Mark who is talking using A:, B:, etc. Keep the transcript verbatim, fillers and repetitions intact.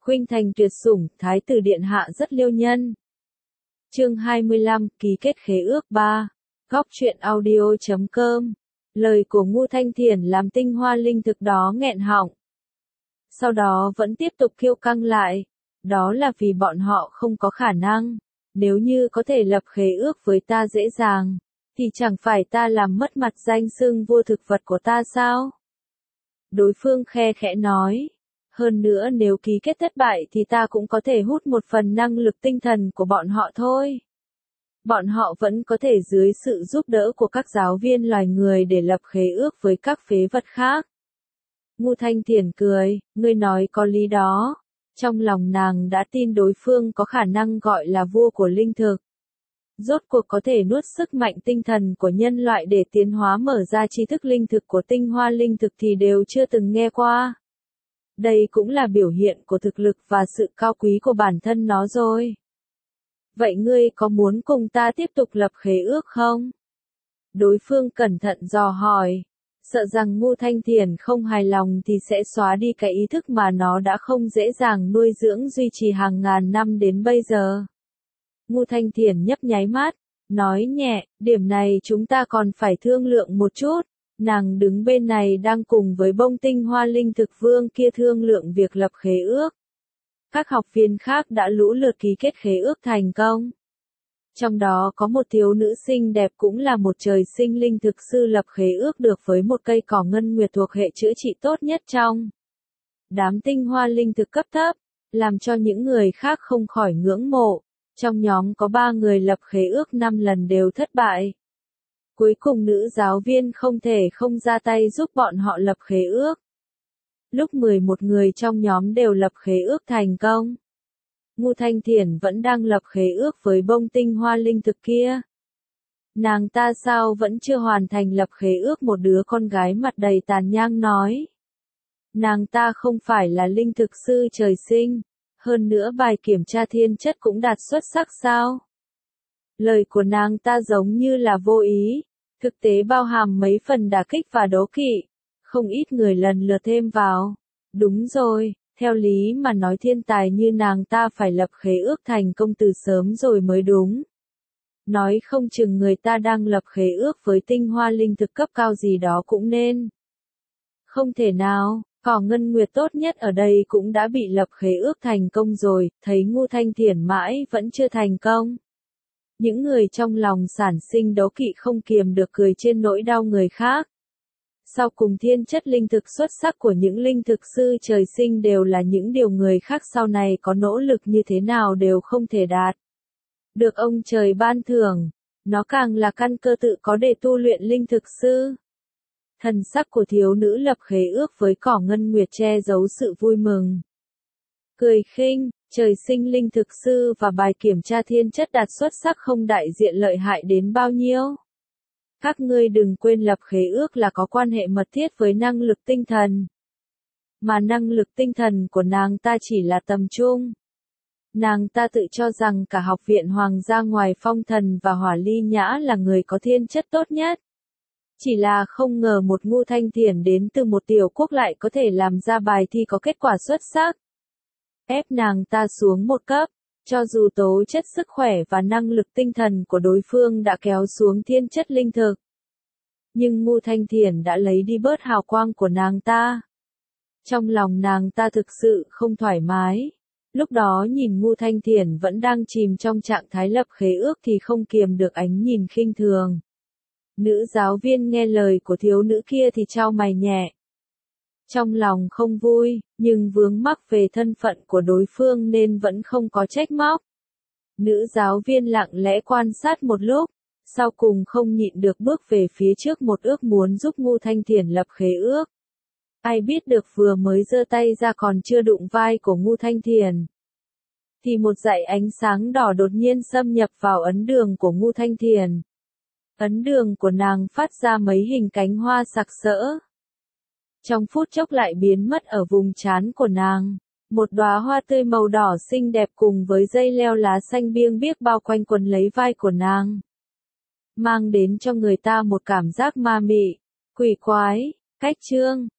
A: Khuynh thành tuyệt sủng, thái tử điện hạ rất liêu nhân. Chương hai mươi lăm, ký kết khế ước ba. Góc truyện audio chấm com. Lời của Ngưu Thanh Thiền làm tinh hoa linh thực đó nghẹn họng. Sau đó vẫn tiếp tục kiêu căng lại. Đó là vì bọn họ không có khả năng. Nếu như có thể lập khế ước với ta dễ dàng, thì chẳng phải ta làm mất mặt danh xưng vua thực vật của ta sao? Đối phương khe khẽ nói. Hơn nữa nếu ký kết thất bại thì ta cũng có thể hút một phần năng lực tinh thần của bọn họ thôi. Bọn họ vẫn có thể dưới sự giúp đỡ của các giáo viên loài người để lập khế ước với các phế vật khác. Ngưu Thanh Thiền cười, ngươi nói có lý đó. Trong lòng nàng đã tin đối phương có khả năng gọi là vua của linh thực. Rốt cuộc có thể nuốt sức mạnh tinh thần của nhân loại để tiến hóa mở ra tri thức linh thực của tinh hoa linh thực thì đều chưa từng nghe qua. Đây cũng là biểu hiện của thực lực và sự cao quý của bản thân nó rồi. Vậy ngươi có muốn cùng ta tiếp tục lập khế ước không? Đối phương cẩn thận dò hỏi. Sợ rằng Ngưu Thanh Thiền không hài lòng thì sẽ xóa đi cái ý thức mà nó đã không dễ dàng nuôi dưỡng duy trì hàng ngàn năm đến bây giờ. Ngưu Thanh Thiền nhấp nháy mắt, nói nhẹ, điểm này chúng ta còn phải thương lượng một chút. Nàng đứng bên này đang cùng với bông tinh hoa linh thực vương kia thương lượng việc lập khế ước. Các học viên khác đã lũ lượt ký kết khế ước thành công. Trong đó có một thiếu nữ xinh đẹp cũng là một trời sinh linh thực sư lập khế ước được với một cây cỏ ngân nguyệt thuộc hệ chữa trị tốt nhất trong đám tinh hoa linh thực cấp thấp, làm cho những người khác không khỏi ngưỡng mộ. Trong nhóm có ba người lập khế ước năm lần đều thất bại. Cuối cùng nữ giáo viên không thể không ra tay giúp bọn họ lập khế ước. Lúc mười một người trong nhóm đều lập khế ước thành công. Ngưu Thanh Thiền vẫn đang lập khế ước với bông tinh hoa linh thực kia. Nàng ta sao vẫn chưa hoàn thành lập khế ước, một đứa con gái mặt đầy tàn nhang nói. Nàng ta không phải là linh thực sư trời sinh, hơn nữa bài kiểm tra thiên chất cũng đạt xuất sắc sao? Lời của nàng ta giống như là vô ý, thực tế bao hàm mấy phần đả kích và đố kỵ. Không ít người lần lượt thêm vào. Đúng rồi, theo lý mà nói thiên tài như nàng ta phải lập khế ước thành công từ sớm rồi mới đúng. Nói không chừng người ta đang lập khế ước với tinh hoa linh thực cấp cao gì đó cũng nên. Không thể nào, cỏ ngân nguyệt tốt nhất ở đây cũng đã bị lập khế ước thành công rồi, thấy Ngưu Thanh Thiền mãi vẫn chưa thành công. Những người trong lòng sản sinh đố kỵ không kiềm được cười trên nỗi đau người khác. Sau cùng thiên chất linh thực xuất sắc của những linh thực sư trời sinh đều là những điều người khác sau này có nỗ lực như thế nào đều không thể đạt. Được ông trời ban thưởng, nó càng là căn cơ tự có để tu luyện linh thực sư. Thần sắc của thiếu nữ lập khế ước với cỏ ngân nguyệt che giấu sự vui mừng. Cười khinh, trời sinh linh thực sư và bài kiểm tra thiên chất đạt xuất sắc không đại diện lợi hại đến bao nhiêu. Các ngươi đừng quên lập khế ước là có quan hệ mật thiết với năng lực tinh thần. Mà năng lực tinh thần của nàng ta chỉ là tầm trung. Nàng ta tự cho rằng cả học viện hoàng gia ngoài Phong Thần và Hỏa Ly Nhã là người có thiên chất tốt nhất. Chỉ là không ngờ một Ngưu Thanh Thiền đến từ một tiểu quốc lại có thể làm ra bài thi có kết quả xuất sắc. Ép nàng ta xuống một cấp. Cho dù tố chất sức khỏe và năng lực tinh thần của đối phương đã kéo xuống thiên chất linh thực. Nhưng Ngưu Thanh Thiền đã lấy đi bớt hào quang của nàng ta. Trong lòng nàng ta thực sự không thoải mái. Lúc đó nhìn Ngưu Thanh Thiền vẫn đang chìm trong trạng thái lập khế ước thì không kiềm được ánh nhìn khinh thường. Nữ giáo viên nghe lời của thiếu nữ kia thì chau mày nhẹ. Trong lòng không vui, nhưng vướng mắc về thân phận của đối phương nên vẫn không có trách móc. Nữ giáo viên lặng lẽ quan sát một lúc, sau cùng không nhịn được bước về phía trước một ước muốn giúp Ngưu Thanh Thiền lập khế ước. Ai biết được vừa mới giơ tay ra còn chưa đụng vai của Ngưu Thanh Thiền. Thì một dải ánh sáng đỏ đột nhiên xâm nhập vào ấn đường của Ngưu Thanh Thiền. Ấn đường của nàng phát ra mấy hình cánh hoa sặc sỡ. Trong phút chốc lại biến mất ở vùng trán của nàng. Một đóa hoa tươi màu đỏ xinh đẹp cùng với dây leo lá xanh biêng biếc bao quanh quần lấy vai của nàng. Mang đến cho người ta một cảm giác ma mị, quỷ quái, cách chương.